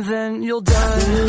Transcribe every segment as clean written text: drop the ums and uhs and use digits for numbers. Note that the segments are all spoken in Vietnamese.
and then you'll die.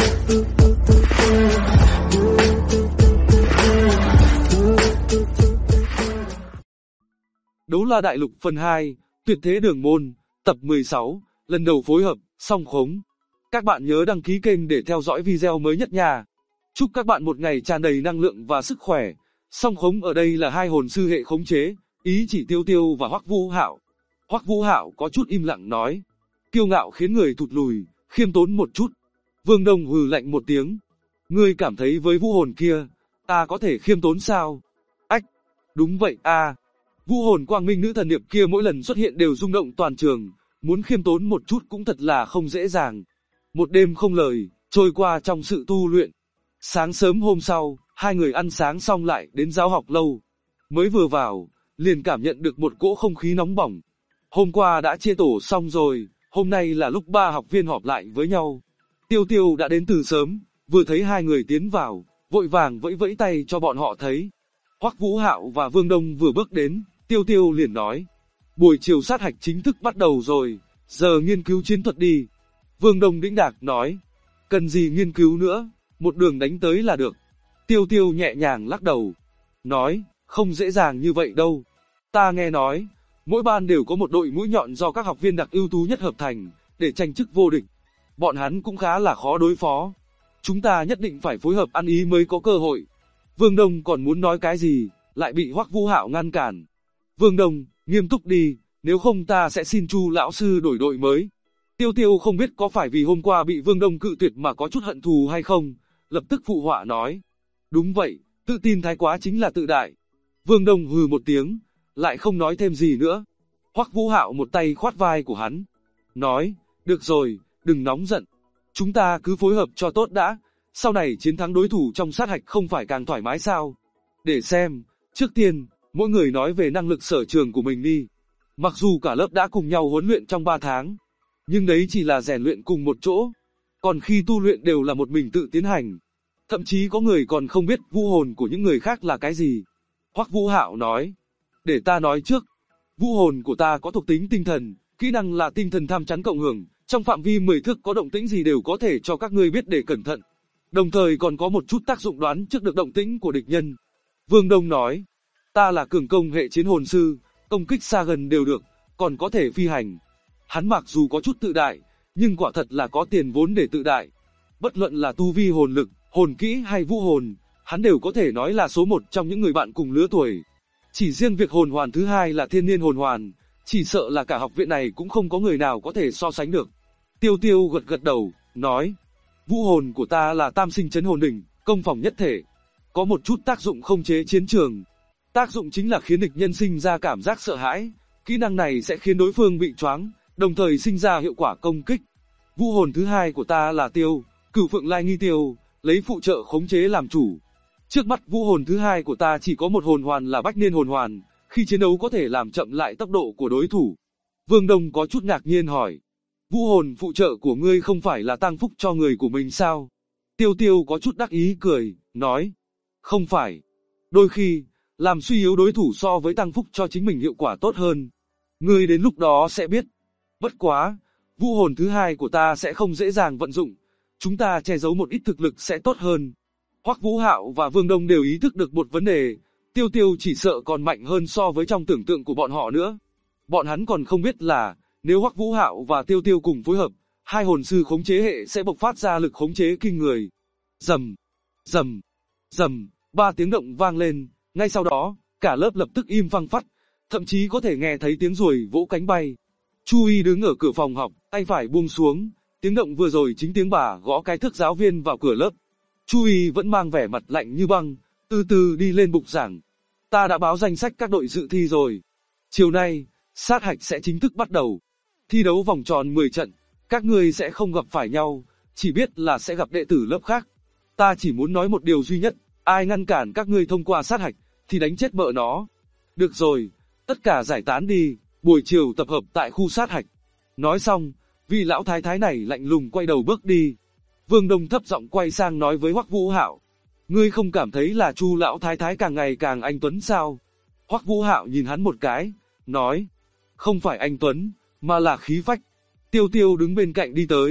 Đấu La Đại Lục phần 2, Tuyệt Thế Đường Môn, tập 16, lần đầu phối hợp, song khống. Các bạn nhớ đăng ký kênh để theo dõi video mới nhất nha. Chúc các bạn một ngày tràn đầy năng lượng và sức khỏe. Song khống ở đây là hai hồn sư hệ khống chế, ý chỉ Tiêu Tiêu và Hoắc Vũ Hạo. Hoắc Vũ Hạo có chút im lặng nói, kiêu ngạo khiến người thụt lùi, khiêm tốn một chút. Vương Đông hừ lạnh một tiếng, ngươi cảm thấy với vũ hồn kia, ta có thể khiêm tốn sao? Ách, đúng vậy a. Vũ hồn quang minh nữ thần điệp kia mỗi lần xuất hiện đều rung động toàn trường, muốn khiêm tốn một chút cũng thật là không dễ dàng. Một đêm không lời, trôi qua trong sự tu luyện. Sáng sớm hôm sau, hai người ăn sáng xong lại đến giáo học lâu. Mới vừa vào, liền cảm nhận được một cỗ không khí nóng bỏng. Hôm qua đã chia tổ xong rồi, hôm nay là lúc ba học viên họp lại với nhau. Tiêu Tiêu đã đến từ sớm, vừa thấy hai người tiến vào, vội vàng vẫy vẫy tay cho bọn họ thấy. Hoắc Vũ Hạo và Vương Đông vừa bước đến, Tiêu Tiêu liền nói, buổi chiều sát hạch chính thức bắt đầu rồi, giờ nghiên cứu chiến thuật đi. Vương Đông đĩnh đạc nói, cần gì nghiên cứu nữa, một đường đánh tới là được. Tiêu Tiêu nhẹ nhàng lắc đầu, nói, không dễ dàng như vậy đâu. Ta nghe nói, mỗi ban đều có một đội mũi nhọn do các học viên đặc ưu tú nhất hợp thành, để tranh chức vô địch. Bọn hắn cũng khá là khó đối phó. Chúng ta nhất định phải phối hợp ăn ý mới có cơ hội. Vương Đông còn muốn nói cái gì, lại bị Hoắc Vũ Hạo ngăn cản. Vương Đông, nghiêm túc đi, nếu không ta sẽ xin Chu lão sư đổi đội mới. Tiêu Tiêu không biết có phải vì hôm qua bị Vương Đông cự tuyệt mà có chút hận thù hay không, lập tức phụ họa nói. Đúng vậy, tự tin thái quá chính là tự đại. Vương Đông hừ một tiếng, lại không nói thêm gì nữa. Hoắc Vũ Hạo một tay khoát vai của hắn, nói, được rồi, đừng nóng giận. Chúng ta cứ phối hợp cho tốt đã, sau này chiến thắng đối thủ trong sát hạch không phải càng thoải mái sao? Để xem, trước tiên, mỗi người nói về năng lực sở trường của mình đi. Mặc dù cả lớp đã cùng nhau huấn luyện trong 3 tháng, nhưng đấy chỉ là rèn luyện cùng một chỗ. Còn khi tu luyện đều là một mình tự tiến hành. Thậm chí có người còn không biết vũ hồn của những người khác là cái gì. Hoắc Vũ Hạo nói, để ta nói trước. Vũ hồn của ta có thuộc tính tinh thần, kỹ năng là tinh thần tham chắn cộng hưởng. Trong phạm vi 10 thước có động tĩnh gì đều có thể cho các ngươi biết để cẩn thận. Đồng thời còn có một chút tác dụng đoán trước được động tĩnh của địch nhân. Vương Đông nói, ta là cường công hệ chiến hồn sư, công kích xa gần đều được, còn có thể phi hành. Hắn mặc dù có chút tự đại, nhưng quả thật là có tiền vốn để tự đại. Bất luận là tu vi hồn lực, hồn kỹ hay vũ hồn, hắn đều có thể nói là số 1 trong những người bạn cùng lứa tuổi. Chỉ riêng việc hồn hoàn thứ hai là thiên niên hồn hoàn, chỉ sợ là cả học viện này cũng không có người nào có thể so sánh được. Tiêu Tiêu gật gật đầu, nói, vũ hồn của ta là tam sinh chấn hồn đỉnh, công phòng nhất thể. Có một chút tác dụng khống chế chiến trường. Tác dụng chính là khiến địch nhân sinh ra cảm giác sợ hãi. Kỹ năng này sẽ khiến đối phương bị choáng, đồng thời sinh ra hiệu quả công kích. Vũ hồn thứ hai của ta là Tiêu, Cửu Phượng Lai Nghi Tiêu, lấy phụ trợ khống chế làm chủ. Trước mắt vũ hồn thứ hai của ta chỉ có một hồn hoàn là Bách Niên hồn hoàn, khi chiến đấu có thể làm chậm lại tốc độ của đối thủ. Vương Đông có chút ngạc nhiên hỏi, vũ hồn phụ trợ của ngươi không phải là tăng phúc cho người của mình sao? Tiêu Tiêu có chút đắc ý cười, nói, không phải. Đôi khi, làm suy yếu đối thủ so với tăng phúc cho chính mình hiệu quả tốt hơn. Ngươi đến lúc đó sẽ biết. Bất quá, vũ hồn thứ hai của ta sẽ không dễ dàng vận dụng. Chúng ta che giấu một ít thực lực sẽ tốt hơn. Hoắc Vũ Hạo và Vương Đông đều ý thức được một vấn đề. Tiêu Tiêu chỉ sợ còn mạnh hơn so với trong tưởng tượng của bọn họ nữa. Bọn hắn còn không biết là, nếu Hoắc Vũ Hạo và Tiêu Tiêu cùng phối hợp, hai hồn sư khống chế hệ sẽ bộc phát ra lực khống chế kinh người. Rầm, rầm, rầm, 3 tiếng động vang lên, ngay sau đó, cả lớp lập tức im phăng phắc, thậm chí có thể nghe thấy tiếng ruồi vỗ cánh bay. Chu Y đứng ở cửa phòng học, tay phải buông xuống, tiếng động vừa rồi chính tiếng bà gõ cái thước giáo viên vào cửa lớp. Chu Y vẫn mang vẻ mặt lạnh như băng, từ từ đi lên bục giảng. Ta đã báo danh sách các đội dự thi rồi. Chiều nay, sát hạch sẽ chính thức bắt đầu. Thi đấu vòng tròn 10 trận, các ngươi sẽ không gặp phải nhau, chỉ biết là sẽ gặp đệ tử lớp khác. Ta chỉ muốn nói một điều duy nhất, ai ngăn cản các ngươi thông qua sát hạch, thì đánh chết mợ nó. Được rồi, tất cả giải tán đi, buổi chiều tập hợp tại khu sát hạch. Nói xong, vị lão thái thái này lạnh lùng quay đầu bước đi. Vương Đông thấp giọng quay sang nói với Hoắc Vũ Hạo, ngươi không cảm thấy là Chu lão thái thái càng ngày càng anh tuấn sao? Hoắc Vũ Hạo nhìn hắn một cái, nói, không phải anh tuấn, mà là khí phách. Tiêu Tiêu đứng bên cạnh đi tới,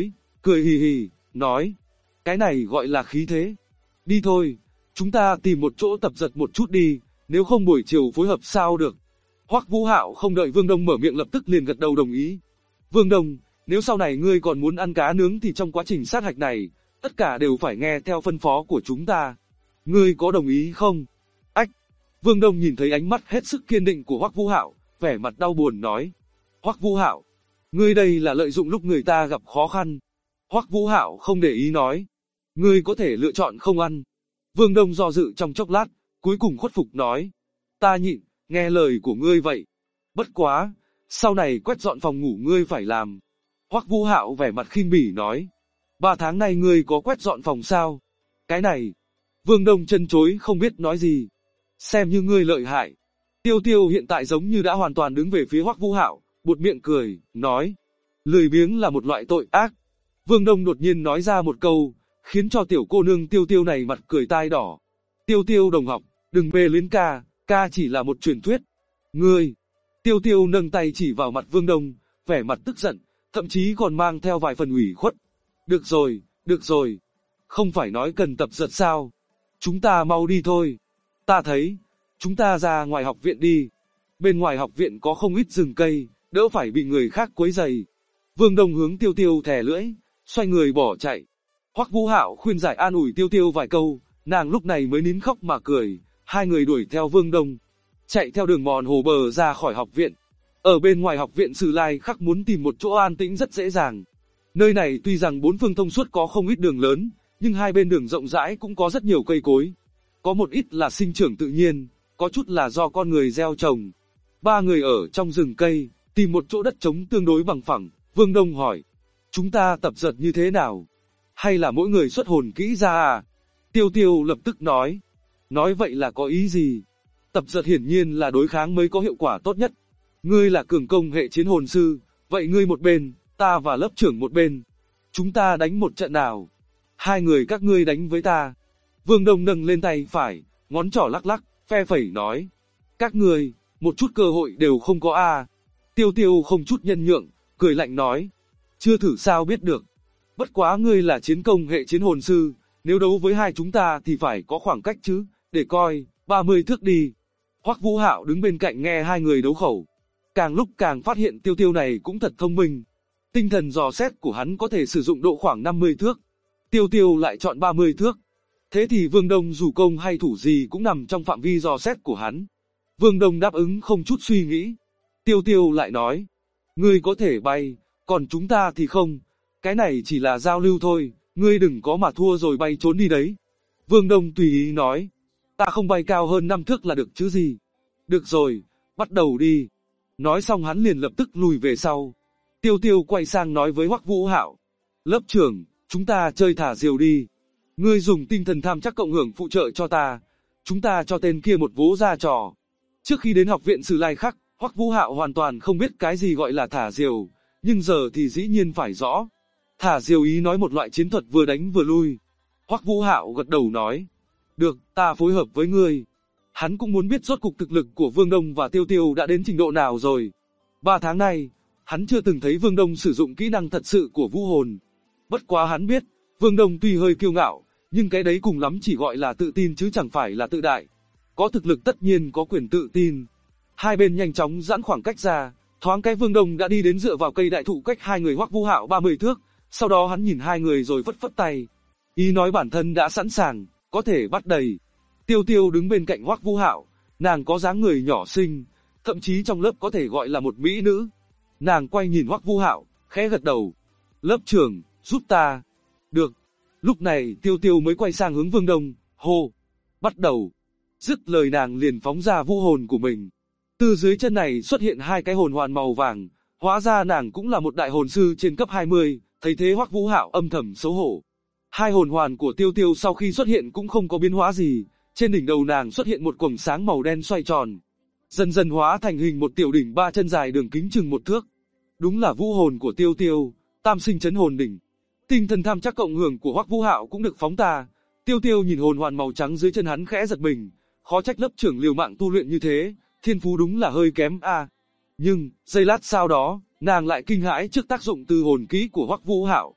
cười hì hì, nói, cái này gọi là khí thế. Đi thôi, chúng ta tìm một chỗ tập giật một chút đi, nếu không buổi chiều phối hợp sao được. Hoắc Vũ Hạo không đợi Vương Đông mở miệng lập tức liền gật đầu đồng ý. Vương Đông, nếu sau này ngươi còn muốn ăn cá nướng thì trong quá trình sát hạch này, tất cả đều phải nghe theo phân phó của chúng ta. Ngươi có đồng ý không? Ách! Vương Đông nhìn thấy ánh mắt hết sức kiên định của Hoắc Vũ Hạo, vẻ mặt đau buồn nói. Hoắc Vũ Hạo, ngươi đây là lợi dụng lúc người ta gặp khó khăn. Hoắc Vũ Hạo không để ý nói. Ngươi có thể lựa chọn không ăn. Vương Đông do dự trong chốc lát, cuối cùng khuất phục nói. Ta nhịn, nghe lời của ngươi vậy. Bất quá, sau này quét dọn phòng ngủ ngươi phải làm. Hoắc Vũ Hạo vẻ mặt khinh bỉ nói. 3 tháng nay ngươi có quét dọn phòng sao? Cái này, Vương Đông chân chối không biết nói gì. Xem như ngươi lợi hại. Tiêu Tiêu hiện tại giống như đã hoàn toàn đứng về phía Hoắc Vũ Hạo, buột miệng cười, nói. Lười biếng là một loại tội ác. Vương Đông đột nhiên nói ra một câu, khiến cho tiểu cô nương Tiêu Tiêu này mặt cười tai đỏ. Tiêu Tiêu đồng học, đừng mê luyến ca, ca chỉ là một truyền thuyết. Ngươi! Tiêu Tiêu nâng tay chỉ vào mặt Vương Đông, vẻ mặt tức giận, thậm chí còn mang theo vài phần ủy khuất. Được rồi. Không phải nói cần tập giật sao? Chúng ta mau đi thôi. Ta thấy, chúng ta ra ngoài học viện đi. Bên ngoài học viện có không ít rừng cây, đỡ phải bị người khác quấy rầy. Vương Đông hướng Tiêu Tiêu thè lưỡi, xoay người bỏ chạy. Hoắc Vũ Hạo khuyên giải an ủi Tiêu Tiêu vài câu, nàng lúc này mới nín khóc mà cười. Hai người đuổi theo Vương Đông, chạy theo đường mòn hồ bờ ra khỏi học viện. Ở bên ngoài học viện Sử Lai Khắc muốn tìm một chỗ an tĩnh rất dễ dàng. Nơi này tuy rằng bốn phương thông suốt có không ít đường lớn, nhưng hai bên đường rộng rãi cũng có rất nhiều cây cối. Có một ít là sinh trưởng tự nhiên, có chút là do con người gieo trồng. Ba người ở trong rừng cây, tìm một chỗ đất trống tương đối bằng phẳng. Vương Đông hỏi, chúng ta tập giật như thế nào? Hay là mỗi người xuất hồn kỹ ra à? Tiêu Tiêu lập tức nói vậy là có ý gì? Tập giật hiển nhiên là đối kháng mới có hiệu quả tốt nhất. Ngươi là cường công hệ chiến hồn sư, vậy ngươi một bên, ta và lớp trưởng một bên. Chúng ta đánh một trận nào? Hai người các ngươi đánh với ta. Vương Đông nâng lên tay phải, ngón trỏ lắc lắc, phe phẩy nói. Các ngươi, một chút cơ hội đều không có à. Tiêu Tiêu không chút nhân nhượng, cười lạnh nói. Chưa thử sao biết được. Bất quá ngươi là chiến công hệ chiến hồn sư, nếu đấu với hai chúng ta thì phải có khoảng cách chứ, để coi, 30 thước đi. Hoắc Vũ Hạo đứng bên cạnh nghe hai người đấu khẩu. Càng lúc càng phát hiện Tiêu Tiêu này cũng thật thông minh. Tinh thần dò xét của hắn có thể sử dụng độ khoảng 50 thước. Tiêu Tiêu lại chọn 30 thước. Thế thì Vương Đông dù công hay thủ gì cũng nằm trong phạm vi dò xét của hắn. Vương Đông đáp ứng không chút suy nghĩ. Tiêu Tiêu lại nói. Ngươi có thể bay, còn chúng ta thì không. Cái này chỉ là giao lưu thôi, ngươi đừng có mà thua rồi bay trốn đi đấy. Vương Đông tùy ý nói. Ta không bay cao hơn 5 thước là được chứ gì. Được rồi, bắt đầu đi. Nói xong hắn liền lập tức lùi về sau. Tiêu Tiêu quay sang nói với Hoắc Vũ Hạo. Lớp trưởng, chúng ta chơi thả diều đi. Ngươi dùng tinh thần tham chắc cộng hưởng phụ trợ cho ta. Chúng ta cho tên kia một vố ra trò. Trước khi đến học viện Sử Lai Khắc, Hoắc Vũ Hạo hoàn toàn không biết cái gì gọi là thả diều. Nhưng giờ thì dĩ nhiên phải rõ. Thả diều ý nói một loại chiến thuật vừa đánh vừa lui. Hoắc Vũ Hạo gật đầu nói. Được, ta phối hợp với ngươi. Hắn cũng muốn biết rốt cục thực lực của Vương Đông và Tiêu Tiêu đã đến trình độ nào rồi. 3 tháng nay, hắn chưa từng thấy Vương Đông sử dụng kỹ năng thật sự của vũ hồn. Bất quá hắn biết, Vương Đông tuy hơi kiêu ngạo, nhưng cái đấy cùng lắm chỉ gọi là tự tin chứ chẳng phải là tự đại. Có thực lực tất nhiên có quyền tự tin. Hai bên nhanh chóng giãn khoảng cách ra, thoáng cái Vương Đông đã đi đến dựa vào cây đại thụ cách hai người Hoắc Vũ Hạo 30 thước, sau đó hắn nhìn hai người rồi phất phất tay. Ý nói bản thân đã sẵn sàng, có thể bắt đầy. Tiêu Tiêu đứng bên cạnh Hoắc Vũ Hạo, nàng có dáng người nhỏ xinh, thậm chí trong lớp có thể gọi là một mỹ nữ. Nàng quay nhìn Hoắc Vũ Hạo, khẽ gật đầu. Lớp trưởng, giúp ta. Được. Lúc này Tiêu Tiêu mới quay sang hướng Vương Đông, hô. Bắt đầu. Dứt lời nàng liền phóng ra vũ hồn của mình. Từ dưới chân này xuất hiện hai cái hồn hoàn màu vàng, hóa ra nàng cũng là một đại hồn sư trên cấp 20, thấy thế Hoắc Vũ Hạo âm thầm xấu hổ. Hai hồn hoàn của Tiêu Tiêu sau khi xuất hiện cũng không có biến hóa gì, trên đỉnh đầu nàng xuất hiện một quầng sáng màu đen xoay tròn. Dần dần hóa thành hình một tiểu đỉnh 3 chân dài đường kính chừng 1 thước. Đúng là vũ hồn của Tiêu Tiêu, tam sinh chấn hồn đỉnh. Tinh thần tham chắc cộng hưởng của Hoắc Vũ Hạo cũng được phóng ta. Tiêu Tiêu nhìn hồn hoàn màu trắng dưới chân hắn khẽ giật mình, khó trách lớp trưởng liều mạng tu luyện như thế, thiên phú đúng là hơi kém a. Nhưng, giây lát sau đó, nàng lại kinh hãi trước tác dụng từ hồn kỹ của Hoắc Vũ Hạo.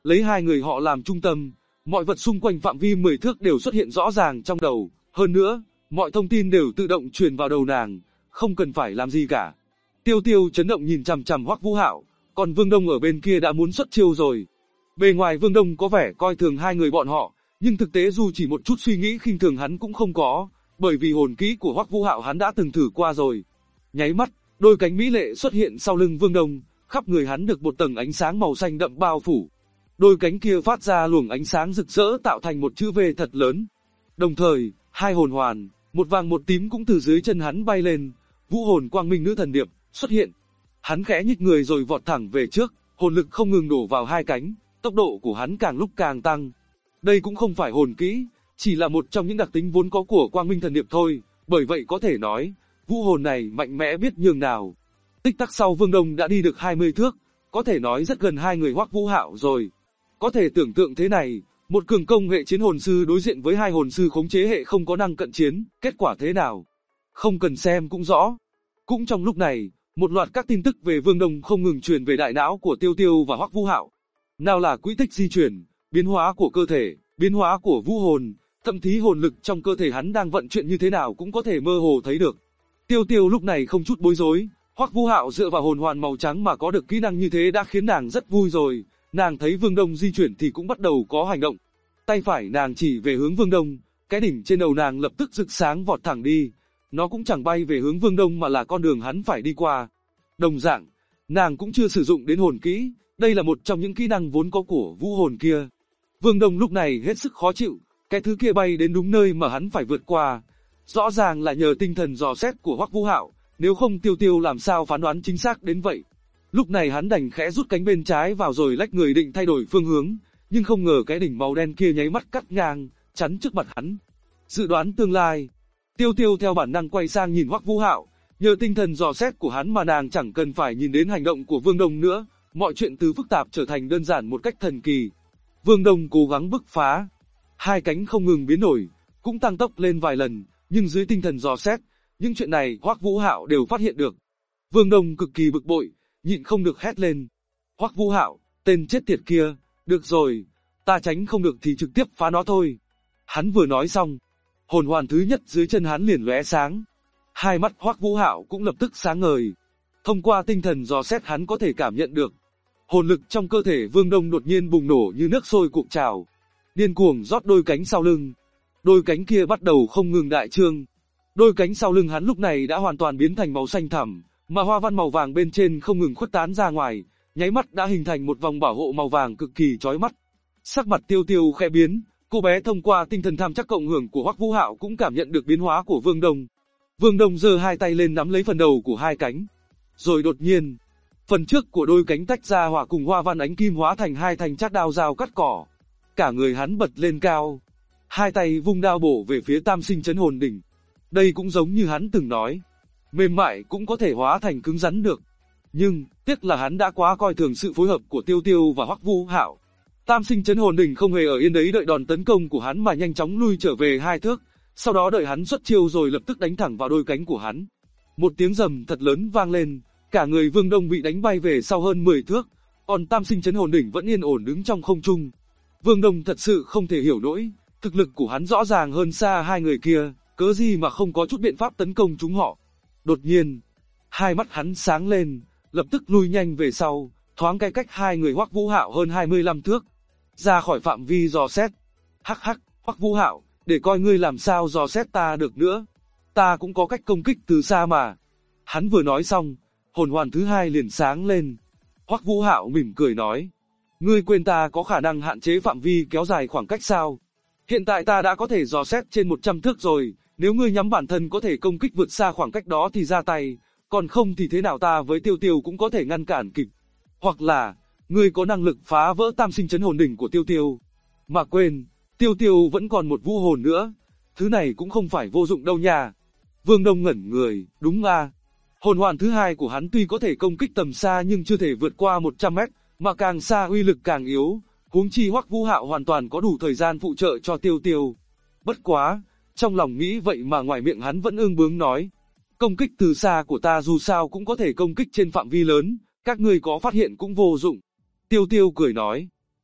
Lấy hai người họ làm trung tâm, mọi vật xung quanh phạm vi 10 thước đều xuất hiện rõ ràng trong đầu, hơn nữa, mọi thông tin đều tự động truyền vào đầu nàng, không cần phải làm gì cả. Tiêu Tiêu chấn động nhìn chằm chằm Hoắc Vũ Hạo, còn Vương Đông ở bên kia đã muốn xuất chiêu rồi. Bề ngoài Vương Đông có vẻ coi thường hai người bọn họ, nhưng thực tế dù chỉ một chút suy nghĩ khinh thường hắn cũng không có, bởi vì hồn kỹ của Hoắc Vũ Hạo hắn đã từng thử qua rồi. Nháy mắt, đôi cánh mỹ lệ xuất hiện sau lưng Vương Đông, khắp người hắn được một tầng ánh sáng màu xanh đậm bao phủ. Đôi cánh kia phát ra luồng ánh sáng rực rỡ tạo thành một chữ V thật lớn. Đồng thời, hai hồn hoàn, một vàng một tím cũng từ dưới chân hắn bay lên, vũ hồn quang minh nữ thần điệp xuất hiện. Hắn khẽ nhích người rồi vọt thẳng về trước, hồn lực không ngừng đổ vào hai cánh, tốc độ của hắn càng lúc càng tăng. Đây cũng không phải hồn kỹ, chỉ là một trong những đặc tính vốn có của quang minh thần điệp thôi, bởi vậy có thể nói, vũ hồn này mạnh mẽ biết nhường nào. Tích tắc sau Vương Đông đã đi được 20 thước, có thể nói rất gần hai người Hoắc Vũ Hạo rồi. Có thể tưởng tượng thế này, một cường công hệ chiến hồn sư đối diện với hai hồn sư khống chế hệ không có năng cận chiến, kết quả thế nào? Không cần xem cũng rõ. Cũng trong lúc này, một loạt các tin tức về Vương Đông không ngừng truyền về đại não của Tiêu Tiêu và Hoắc Vũ Hạo. Nào là quỹ tích di chuyển, biến hóa của cơ thể, biến hóa của vũ hồn, thậm chí hồn lực trong cơ thể hắn đang vận chuyển như thế nào cũng có thể mơ hồ thấy được. Tiêu Tiêu lúc này không chút bối rối, Hoắc Vũ Hạo dựa vào hồn hoàn màu trắng mà có được kỹ năng như thế đã khiến nàng rất vui rồi. Nàng thấy Vương Đông di chuyển thì cũng bắt đầu có hành động. Tay phải nàng chỉ về hướng Vương Đông, cái đỉnh trên đầu nàng lập tức rực sáng vọt thẳng đi. Nó cũng chẳng bay về hướng Vương Đông mà là con đường hắn phải đi qua. Đồng dạng, nàng cũng chưa sử dụng đến hồn kỹ, đây là một trong những kỹ năng vốn có của vũ hồn kia. Vương Đông lúc này hết sức khó chịu, cái thứ kia bay đến đúng nơi mà hắn phải vượt qua. Rõ ràng là nhờ tinh thần dò xét của Hoắc Vũ Hạo, nếu không Tiêu Tiêu làm sao phán đoán chính xác đến vậy. Lúc này hắn đành khẽ rút cánh bên trái vào rồi lách người định thay đổi phương hướng, nhưng không ngờ cái đỉnh màu đen kia nháy mắt cắt ngang, chắn trước mặt hắn. Dự đoán tương lai, Tiêu Tiêu theo bản năng quay sang nhìn Hoắc Vũ Hạo, nhờ tinh thần dò xét của hắn mà nàng chẳng cần phải nhìn đến hành động của Vương Đông nữa, mọi chuyện từ phức tạp trở thành đơn giản một cách thần kỳ. Vương Đông cố gắng bứt phá, hai cánh không ngừng biến đổi, cũng tăng tốc lên vài lần, nhưng dưới tinh thần dò xét, những chuyện này Hoắc Vũ Hạo đều phát hiện được. Vương Đông cực kỳ bực bội, nhịn không được hét lên. Hoắc Vũ Hạo, tên chết tiệt kia, được rồi, ta tránh không được thì trực tiếp phá nó thôi. Hắn vừa nói xong, hồn hoàn thứ nhất dưới chân hắn liền lóe sáng. Hai mắt Hoắc Vũ Hạo cũng lập tức sáng ngời. Thông qua tinh thần dò xét hắn có thể cảm nhận được. Hồn lực trong cơ thể Vương Đông đột nhiên bùng nổ như nước sôi cuộn trào. Điên cuồng rót đôi cánh sau lưng. Đôi cánh kia bắt đầu không ngừng đại trương. Đôi cánh sau lưng hắn lúc này đã hoàn toàn biến thành màu xanh thẳm, mà hoa văn màu vàng bên trên không ngừng khuếch tán ra ngoài, nháy mắt đã hình thành một vòng bảo hộ màu vàng cực kỳ chói mắt. Sắc mặt Tiêu Tiêu khẽ biến, cô bé thông qua tinh thần tham chắc cộng hưởng của Hoắc Vũ Hạo cũng cảm nhận được biến hóa của Vương Đông. Vương Đông giơ hai tay lên nắm lấy phần đầu của hai cánh, rồi đột nhiên, phần trước của đôi cánh tách ra hòa cùng hoa văn ánh kim hóa thành hai thanh chát đao dao cắt cỏ. Cả người hắn bật lên cao, hai tay vung đao bổ về phía Tam Sinh Chấn Hồn Đỉnh. Đây cũng giống như hắn từng nói, mềm mại cũng có thể hóa thành cứng rắn được. Nhưng, tiếc là hắn đã quá coi thường sự phối hợp của Tiêu Tiêu và Hoắc Vũ Hạo. Tam Sinh Chấn Hồn Đỉnh không hề ở yên đấy đợi đòn tấn công của hắn mà nhanh chóng lui trở về 2 thước, sau đó đợi hắn xuất chiêu rồi lập tức đánh thẳng vào đôi cánh của hắn. Một tiếng rầm thật lớn vang lên, cả người Vương Đông bị đánh bay về sau hơn 10 thước, còn Tam Sinh Chấn Hồn Đỉnh vẫn yên ổn đứng trong không trung. Vương Đông thật sự không thể hiểu nổi, thực lực của hắn rõ ràng hơn xa hai người kia, cớ gì mà không có chút biện pháp tấn công chúng họ. Đột nhiên, hai mắt hắn sáng lên, lập tức lui nhanh về sau, thoáng cái cách hai người Hoắc Vũ Hạo hơn 25 thước, ra khỏi phạm vi dò xét. Hắc hắc, Hoắc Vũ Hạo, để coi ngươi làm sao dò xét ta được nữa. Ta cũng có cách công kích từ xa mà. Hắn vừa nói xong, hồn hoàn thứ hai liền sáng lên. Hoắc Vũ Hạo mỉm cười nói, ngươi quên ta có khả năng hạn chế phạm vi kéo dài khoảng cách sao? Hiện tại ta đã có thể dò xét trên 100 thước rồi, nếu ngươi nhắm bản thân có thể công kích vượt xa khoảng cách đó thì ra tay, còn không thì thế nào ta với Tiêu Tiêu cũng có thể ngăn cản kịp. Hoặc là, ngươi có năng lực phá vỡ Tam Sinh Chấn Hồn Đỉnh của Tiêu Tiêu. Mà quên, Tiêu Tiêu vẫn còn một vũ hồn nữa, thứ này cũng không phải vô dụng đâu nha. Vương Đông ngẩn người, đúng à. Hồn hoàn thứ hai của hắn tuy có thể công kích tầm xa nhưng chưa thể vượt qua 100 mét, mà càng xa uy lực càng yếu, huống chi Hoắc Vũ Hạo hoàn toàn có đủ thời gian phụ trợ cho Tiêu Tiêu. Bất quá, trong lòng nghĩ vậy mà ngoài miệng hắn vẫn ương bướng nói, công kích từ xa của ta dù sao cũng có thể công kích trên phạm vi lớn, các ngươi có phát hiện cũng vô dụng. Tiêu Tiêu cười nói,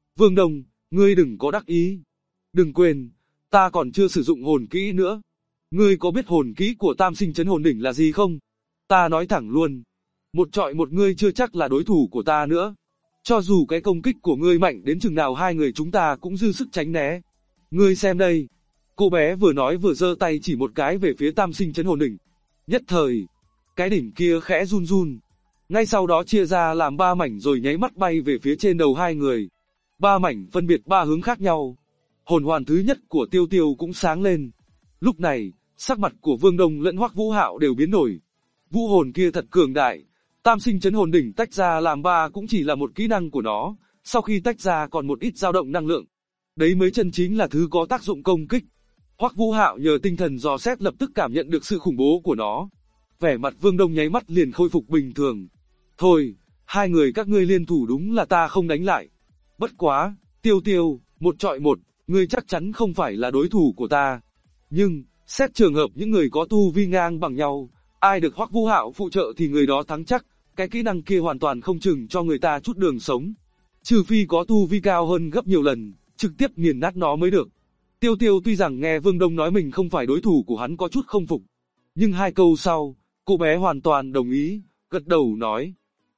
Vương Đông, ngươi đừng có đắc ý. Đừng quên, ta còn chưa sử dụng hồn kỹ nữa. Ngươi có biết hồn kỹ của Tam Sinh Chấn Hồn Đỉnh là gì không? Ta nói thẳng luôn, một trọi một ngươi chưa chắc là đối thủ của ta nữa. Cho dù cái công kích của ngươi mạnh đến chừng nào hai người chúng ta cũng dư sức tránh né. Ngươi xem đây. Cô bé vừa nói vừa giơ tay chỉ một cái về phía Tam Sinh Chấn Hồn Đỉnh. Nhất thời, cái đỉnh kia khẽ run run. Ngay sau đó chia ra làm 3 mảnh rồi nháy mắt bay về phía trên đầu hai người. 3 mảnh phân biệt 3 hướng khác nhau. Hồn hoàn thứ nhất của Tiêu Tiêu cũng sáng lên. Lúc này, sắc mặt của Vương Đông lẫn Hoắc Vũ Hạo đều biến đổi. Vũ hồn kia thật cường đại. Tam Sinh Chấn Hồn Đỉnh tách ra làm 3 cũng chỉ là một kỹ năng của nó, sau khi tách ra còn một ít dao động năng lượng. Đấy mới chân chính là thứ có tác dụng công kích. Hoắc Vũ Hạo nhờ tinh thần dò xét lập tức cảm nhận được sự khủng bố của nó. Vẻ mặt Vương Đông nháy mắt liền khôi phục bình thường. Thôi, hai người các ngươi liên thủ đúng là ta không đánh lại. Bất quá, Tiêu Tiêu, một trọi một, ngươi chắc chắn không phải là đối thủ của ta. Nhưng, xét trường hợp những người có tu vi ngang bằng nhau, ai được Hoắc Vũ Hạo phụ trợ thì người đó thắng chắc, cái kỹ năng kia hoàn toàn không chừng cho người ta chút đường sống. Trừ phi có tu vi cao hơn gấp nhiều lần, trực tiếp nghiền nát nó mới được. Tiêu Tiêu tuy rằng nghe Vương Đông nói mình không phải đối thủ của hắn có chút không phục. Nhưng 2 câu sau, cô bé hoàn toàn đồng ý, gật đầu nói.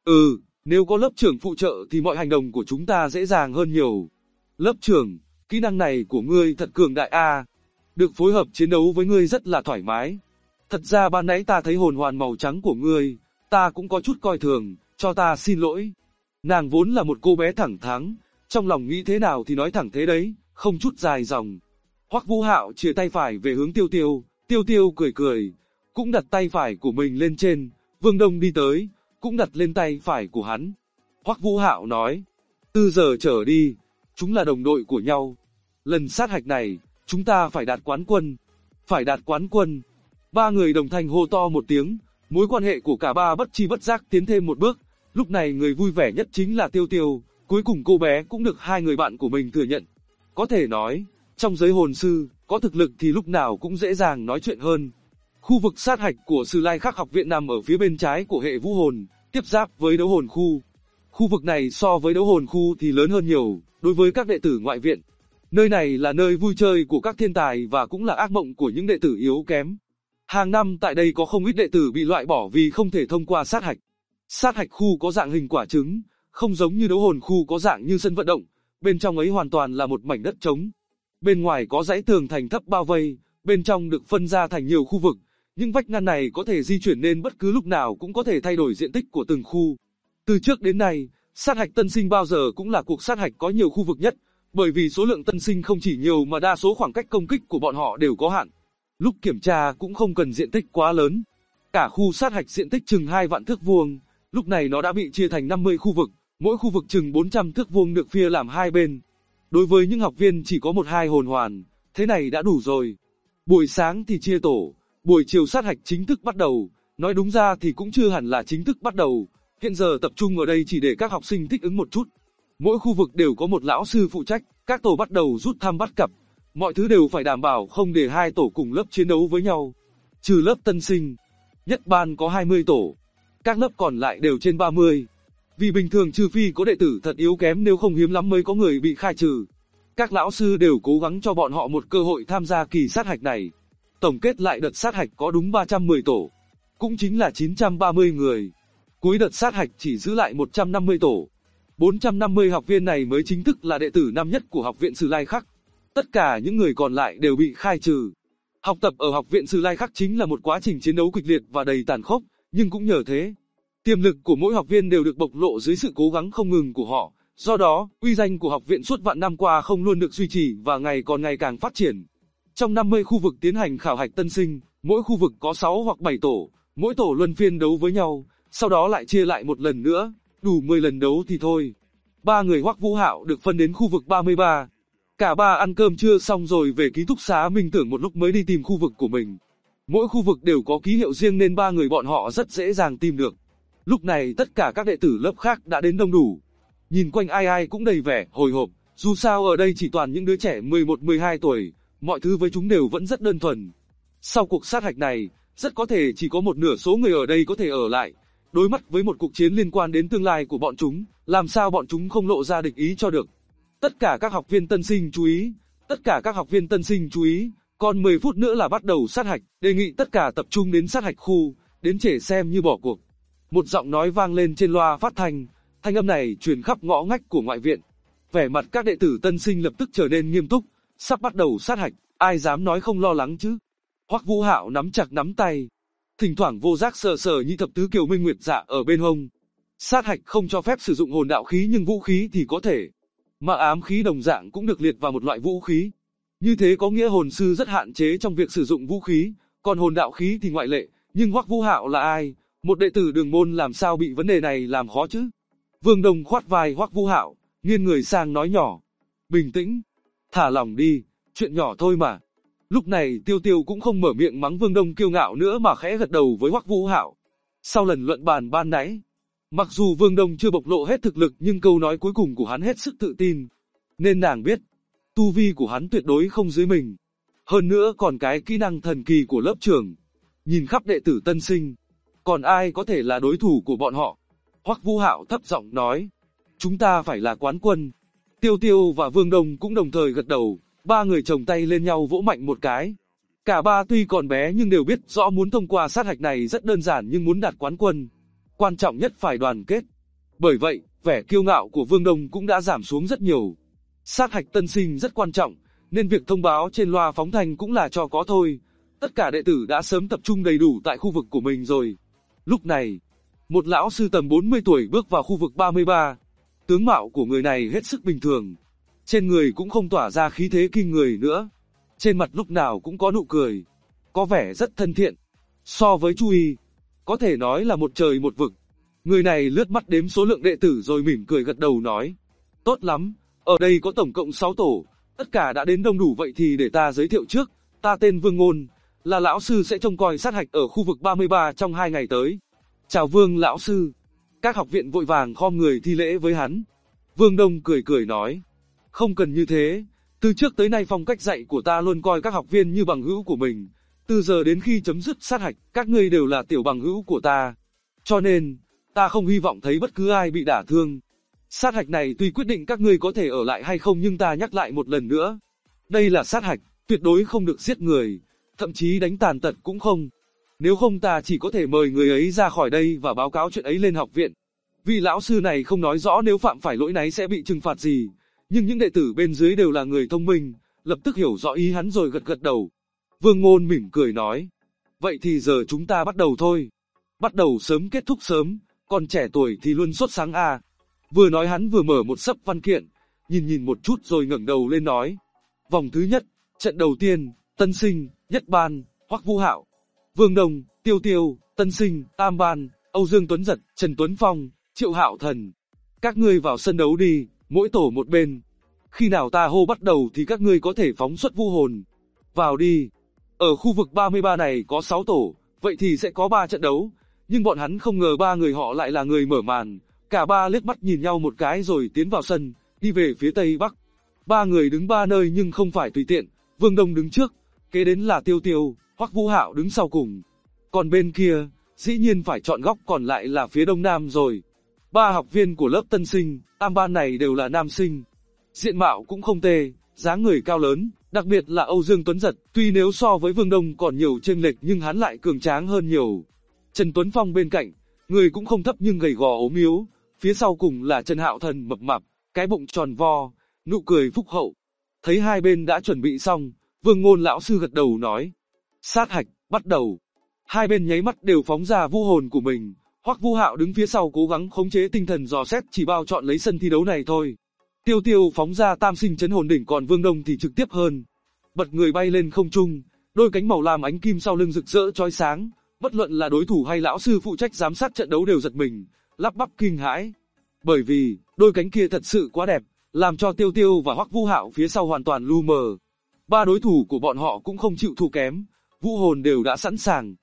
Nếu có lớp trưởng phụ trợ thì mọi hành động của chúng ta dễ dàng hơn nhiều. Lớp trưởng, kỹ năng này của ngươi thật cường đại a. Được phối hợp chiến đấu với ngươi rất là thoải mái. Thật ra ban nãy ta thấy hồn hoàn màu trắng của ngươi, ta cũng có chút coi thường, cho ta xin lỗi. Nàng vốn là một cô bé thẳng thắn, trong lòng nghĩ thế nào thì nói thẳng thế đấy, không chút dài dòng. Hoắc Vũ Hạo chìa tay phải về hướng Tiêu Tiêu, Tiêu Tiêu cười cười, cũng đặt tay phải của mình lên trên, Vương Đông đi tới, cũng đặt lên tay phải của hắn. Hoắc Vũ Hạo nói, từ giờ trở đi, chúng là đồng đội của nhau. Lần sát hạch này, chúng ta phải đạt quán quân. Phải đạt quán quân. 3 người đồng thanh hô to một tiếng, mối quan hệ của cả 3 bất chi bất giác tiến thêm một bước. Lúc này người vui vẻ nhất chính là Tiêu Tiêu, cuối cùng cô bé cũng được 2 người bạn của mình thừa nhận. Có thể nói, trong giới hồn sư, có thực lực thì lúc nào cũng dễ dàng nói chuyện hơn. Khu vực sát hạch của Sử Lai Khắc học viện nằm ở phía bên trái của hệ vũ hồn, tiếp giáp với đấu hồn khu. Khu vực này so với đấu hồn khu thì lớn hơn nhiều, đối với các đệ tử ngoại viện. Nơi này là nơi vui chơi của các thiên tài và cũng là ác mộng của những đệ tử yếu kém. Hàng năm tại đây có không ít đệ tử bị loại bỏ vì không thể thông qua sát hạch. Sát hạch khu có dạng hình quả trứng, không giống như đấu hồn khu có dạng như sân vận động, bên trong ấy hoàn toàn là một mảnh đất trống. Bên ngoài có dãy tường thành thấp bao vây, bên trong được phân ra thành nhiều khu vực. Những vách ngăn này có thể di chuyển nên bất cứ lúc nào cũng có thể thay đổi diện tích của từng khu. Từ trước đến nay, sát hạch tân sinh bao giờ cũng là cuộc sát hạch có nhiều khu vực nhất, bởi vì số lượng tân sinh không chỉ nhiều mà đa số khoảng cách công kích của bọn họ đều có hạn. Lúc kiểm tra cũng không cần diện tích quá lớn. Cả khu sát hạch diện tích chừng 2 vạn thước vuông, lúc này nó đã bị chia thành 50 khu vực, mỗi khu vực chừng 400 thước vuông được chia làm 2 bên. Đối với những học viên chỉ có 1-2 hồn hoàn, thế này đã đủ rồi. Buổi sáng thì chia tổ, buổi chiều sát hạch chính thức bắt đầu, nói đúng ra thì cũng chưa hẳn là chính thức bắt đầu, hiện giờ tập trung ở đây chỉ để các học sinh thích ứng một chút. Mỗi khu vực đều có một lão sư phụ trách, các tổ bắt đầu rút thăm bắt cặp, mọi thứ đều phải đảm bảo không để 2 tổ cùng lớp chiến đấu với nhau. Trừ lớp tân sinh, nhất ban có 20 tổ, các lớp còn lại đều trên 30. Vì bình thường trừ phi có đệ tử thật yếu kém nếu không hiếm lắm mới có người bị khai trừ. Các lão sư đều cố gắng cho bọn họ một cơ hội tham gia kỳ sát hạch này. Tổng kết lại đợt sát hạch có đúng 310 tổ, cũng chính là 930 người. Cuối đợt sát hạch chỉ giữ lại 150 tổ. 450 học viên này mới chính thức là đệ tử năm nhất của học viện Sử Lai Khắc. Tất cả những người còn lại đều bị khai trừ. Học tập ở học viện Sử Lai Khắc chính là một quá trình chiến đấu kịch liệt và đầy tàn khốc, nhưng cũng nhờ thế, tiềm lực của mỗi học viên đều được bộc lộ dưới sự cố gắng không ngừng của họ. Do đó, uy danh của học viện suốt vạn năm qua không luôn được duy trì và ngày càng phát triển. Trong 50 khu vực tiến hành khảo hạch tân sinh, mỗi khu vực có 6 hoặc 7 tổ, mỗi tổ luân phiên đấu với nhau, sau đó lại chia lại một lần nữa, đủ 10 lần đấu thì thôi. 3 người Hoắc Vũ Hạo được phân đến khu vực 33. Cả 3 ăn cơm trưa xong rồi về ký túc xá Minh Tưởng một lúc mới đi tìm khu vực của mình. Mỗi khu vực đều có ký hiệu riêng nên 3 người bọn họ rất dễ dàng tìm được. Lúc này tất cả các đệ tử lớp khác đã đến đông đủ. Nhìn quanh ai ai cũng đầy vẻ hồi hộp, dù sao ở đây chỉ toàn những đứa trẻ 11-12 tuổi, mọi thứ với chúng đều vẫn rất đơn thuần. Sau cuộc sát hạch này, rất có thể chỉ có một nửa số người ở đây có thể ở lại. Đối mặt với một cuộc chiến liên quan đến tương lai của bọn chúng, làm sao bọn chúng không lộ ra địch ý cho được. Tất cả các học viên tân sinh chú ý, tất cả các học viên tân sinh chú ý, còn 10 phút nữa là bắt đầu sát hạch, đề nghị tất cả tập trung đến sát hạch khu, đến trễ xem như bỏ cuộc. Một giọng nói vang lên trên loa phát thanh, thanh âm này truyền khắp ngõ ngách của ngoại viện. Vẻ mặt các đệ tử tân sinh lập tức trở nên nghiêm túc, sắp bắt đầu sát hạch, ai dám nói không lo lắng chứ. Hoắc Vũ Hạo nắm chặt nắm tay, thỉnh thoảng vô giác sờ sờ nhị thập tứ kiều minh nguyệt dạ ở bên hông. Sát hạch không cho phép sử dụng hồn đạo khí nhưng vũ khí thì có thể. Mà ám khí đồng dạng cũng được liệt vào một loại vũ khí. Như thế có nghĩa hồn sư rất hạn chế trong việc sử dụng vũ khí, còn hồn đạo khí thì ngoại lệ, nhưng Hoắc Vũ Hạo là ai? Một đệ tử Đường môn làm sao bị vấn đề này làm khó chứ? Vương Đông khoát vai Hoắc Vũ Hạo, nghiêng người sang nói nhỏ. Bình tĩnh, thả lỏng đi, chuyện nhỏ thôi mà. Lúc này Tiêu Tiêu cũng không mở miệng mắng Vương Đông kiêu ngạo nữa mà khẽ gật đầu với Hoắc Vũ Hạo. Sau lần luận bàn ban nãy, mặc dù Vương Đông chưa bộc lộ hết thực lực nhưng câu nói cuối cùng của hắn hết sức tự tin. Nên nàng biết, tu vi của hắn tuyệt đối không dưới mình. Hơn nữa còn cái kỹ năng thần kỳ của lớp trưởng. Nhìn khắp đệ tử tân sinh, còn ai có thể là đối thủ của bọn họ? Hoắc Vũ Hạo thấp giọng nói, chúng ta phải là quán quân. Tiêu Tiêu và Vương Đông cũng đồng thời gật đầu, ba người chồng tay lên nhau vỗ mạnh một cái. Cả ba tuy còn bé nhưng đều biết rõ muốn thông qua sát hạch này rất đơn giản nhưng muốn đạt quán quân, quan trọng nhất phải đoàn kết. Bởi vậy, vẻ kiêu ngạo của Vương Đông cũng đã giảm xuống rất nhiều. Sát hạch tân sinh rất quan trọng, nên việc thông báo trên loa phóng thanh cũng là cho có thôi. Tất cả đệ tử đã sớm tập trung đầy đủ tại khu vực của mình rồi. Lúc này, một lão sư tầm 40 tuổi bước vào khu vực 33. Tướng mạo của người này hết sức bình thường. Trên người cũng không tỏa ra khí thế kinh người nữa. Trên mặt lúc nào cũng có nụ cười. Có vẻ rất thân thiện. So với Chu Y, có thể nói là một trời một vực. Người này lướt mắt đếm số lượng đệ tử rồi mỉm cười gật đầu nói. Tốt lắm, ở đây có tổng cộng 6 tổ. Tất cả đã đến đông đủ vậy thì để ta giới thiệu trước. Ta tên Vương Ngôn, là lão sư sẽ trông coi sát hạch ở khu vực 33 trong 2 ngày tới. Chào Vương lão sư. Các học viện vội vàng khom người thi lễ với hắn. Vương Đông cười cười nói. Không cần như thế, từ trước tới nay phong cách dạy của ta luôn coi các học viên như bằng hữu của mình. Từ giờ đến khi chấm dứt sát hạch, các ngươi đều là tiểu bằng hữu của ta. Cho nên, ta không hy vọng thấy bất cứ ai bị đả thương. Sát hạch này tuy quyết định các ngươi có thể ở lại hay không nhưng ta nhắc lại một lần nữa. Đây là sát hạch, tuyệt đối không được giết người, thậm chí đánh tàn tật cũng không. Nếu không ta chỉ có thể mời người ấy ra khỏi đây và báo cáo chuyện ấy lên học viện. Vị lão sư này không nói rõ nếu phạm phải lỗi này sẽ bị trừng phạt gì, nhưng những đệ tử bên dưới đều là người thông minh, lập tức hiểu rõ ý hắn rồi gật gật đầu. Vương Ngôn mỉm cười nói, vậy thì giờ chúng ta bắt đầu thôi. Bắt đầu sớm kết thúc sớm, còn trẻ tuổi thì luôn sốt sáng à. Vừa nói hắn vừa mở một xấp văn kiện, nhìn một chút rồi ngẩng đầu lên nói. Vòng thứ nhất, trận đầu tiên, tân sinh, nhất ban, Hoắc Vũ Hạo, Vương Đông, Tiêu Tiêu, tân sinh, tam ban, Âu Dương Tuấn Giật, Trần Tuấn Phong, Triệu Hạo Thần. Các ngươi vào sân đấu đi, mỗi tổ một bên. Khi nào ta hô bắt đầu thì các ngươi có thể phóng xuất vũ hồn. Vào đi. Ở khu vực 33 này có 6 tổ, vậy thì sẽ có 3 trận đấu. Nhưng bọn hắn không ngờ ba người họ lại là người mở màn. Cả ba liếc mắt nhìn nhau một cái rồi tiến vào sân, đi về phía tây bắc. Ba người đứng ba nơi nhưng không phải tùy tiện. Vương Đông đứng trước, kế đến là Tiêu Tiêu, Hoắc Vũ Hạo đứng sau cùng. Còn bên kia, dĩ nhiên phải chọn góc còn lại là phía đông nam rồi. Ba học viên của lớp tân sinh, tam ban này đều là nam sinh. Diện mạo cũng không tệ, dáng người cao lớn, đặc biệt là Âu Dương Tuấn Giật, tuy nếu so với Vương Đông còn nhiều chênh lệch nhưng hắn lại cường tráng hơn nhiều. Trần Tuấn Phong bên cạnh, người cũng không thấp nhưng gầy gò ốm yếu, phía sau cùng là Trần Hạo Thần mập mạp, cái bụng tròn vo, nụ cười phúc hậu. Thấy hai bên đã chuẩn bị xong, Vương Ngôn lão sư gật đầu nói: "Sát hạch, bắt đầu." Hai bên nháy mắt đều phóng ra vũ hồn của mình. Hoắc Vũ Hạo đứng phía sau cố gắng khống chế tinh thần dò xét chỉ bao chọn lấy sân thi đấu này thôi. Tiêu Tiêu phóng ra tam sinh chấn hồn đỉnh, còn Vương Đông thì trực tiếp hơn. Bật người bay lên không trung, đôi cánh màu lam ánh kim sau lưng rực rỡ chói sáng, bất luận là đối thủ hay lão sư phụ trách giám sát trận đấu đều giật mình, lắp bắp kinh hãi. Bởi vì, đôi cánh kia thật sự quá đẹp, làm cho Tiêu Tiêu và Hoắc Vũ Hạo phía sau hoàn toàn lu mờ. Ba đối thủ của bọn họ cũng không chịu thua kém, vũ hồn đều đã sẵn sàng,